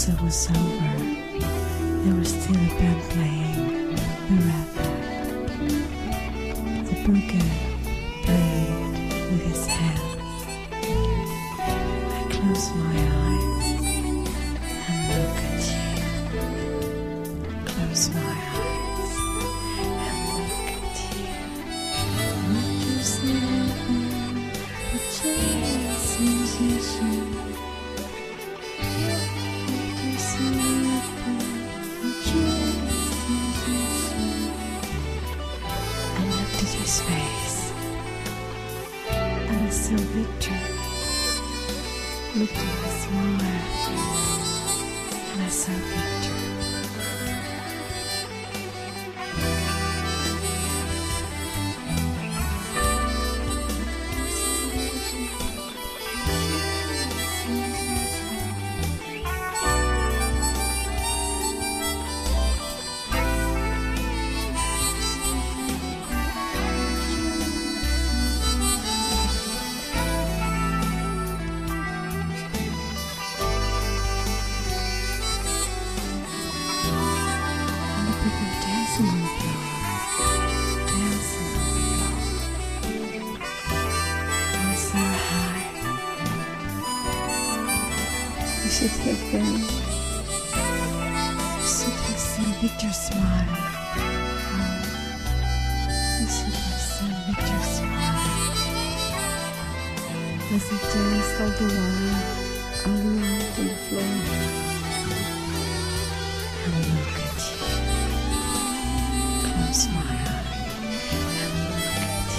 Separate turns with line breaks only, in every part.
it was over, there was still a band playing the rapper. The booger played with his hands. I close my eyes and look at you. Close my eyes and look at you. Not just living, but just sensation. His face, and I saw Victor. Looked at my smile, and I saw Victor. Dancing on the floor, dancing on the floor. I was so high. You should have been. You should have seen Victor smile. Oh, you should have seen Victor smile as he danced all the while all around on the floor. And look at you. Close my eyes and look at you.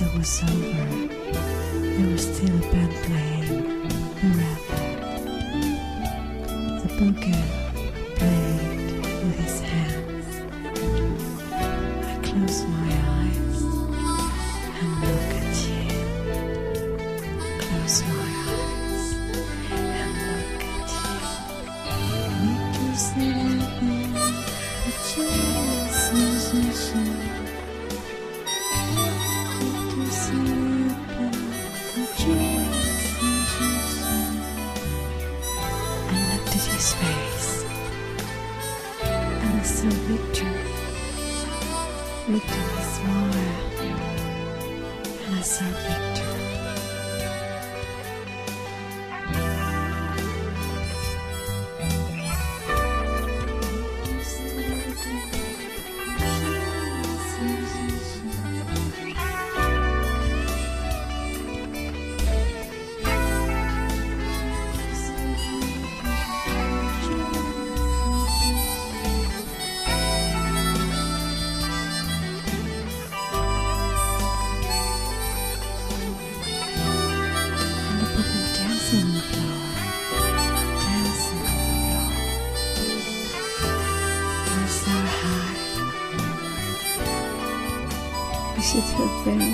it was over, there was still a band playing the rattler. The booger played with his hands. I close my eyes and look at you. Close my eyes and look at you. Make you sit in a chair, his face, and I saw Victor. Victor smiled, and I saw Victor. Dancing on the floor, dancing on the floor. We're so high. We should have been.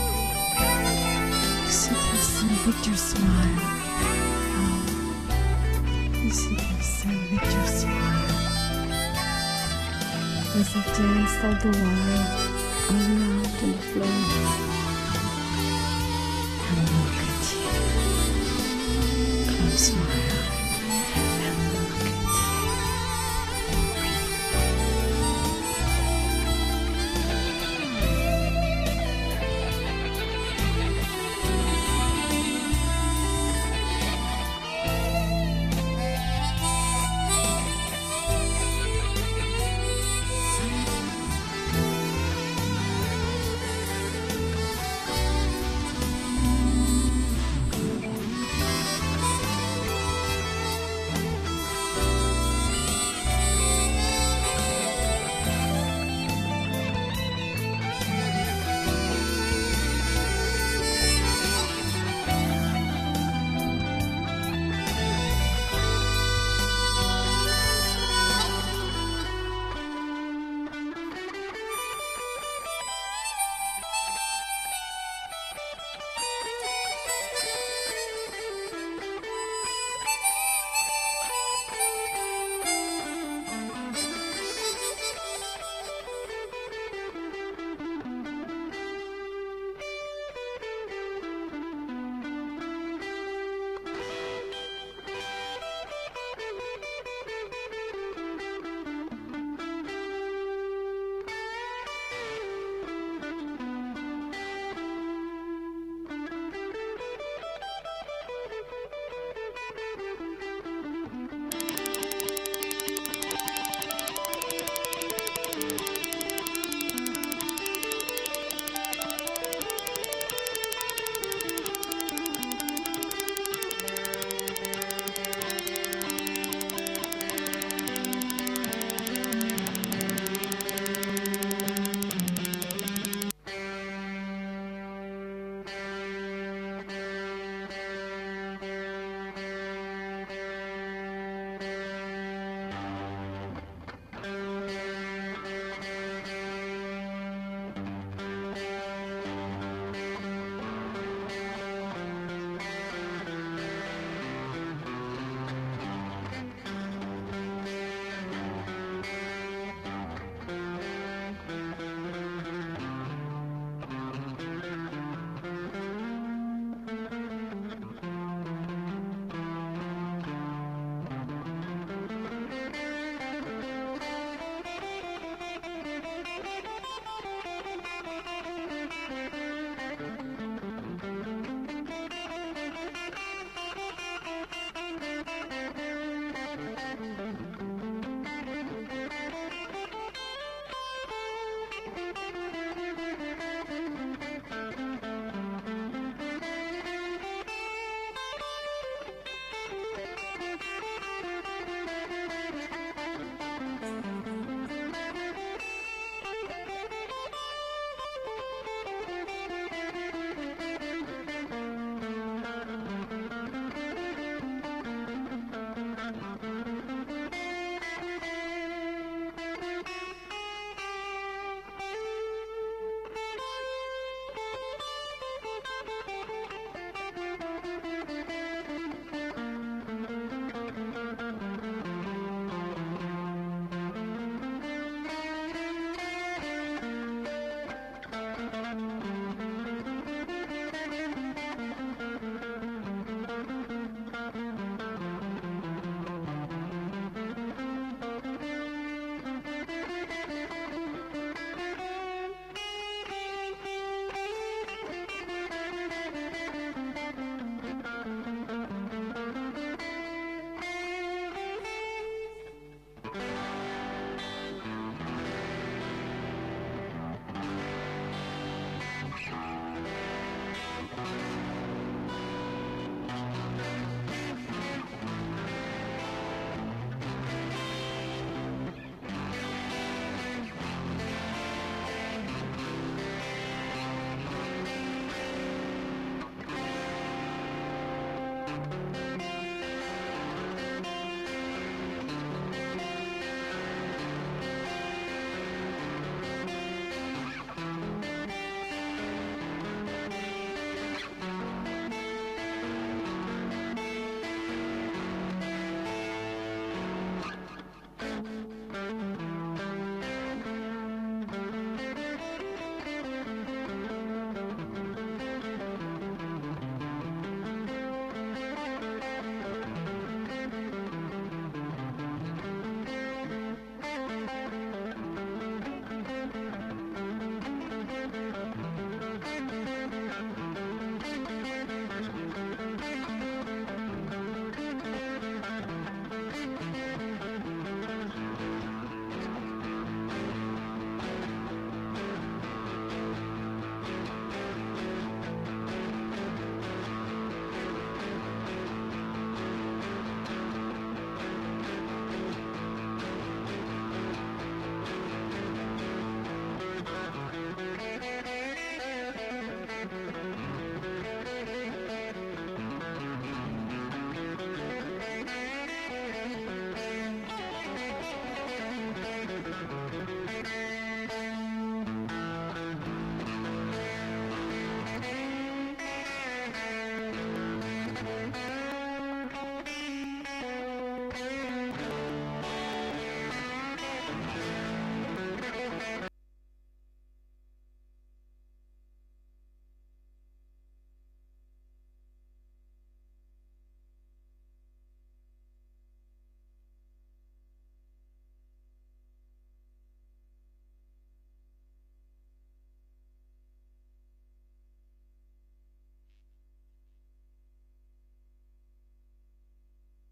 We should have seen Victor smile. Oh, we should have seen Victor smile. As I danced all the while around on the floor. And look at you. Close my eyes and look at you.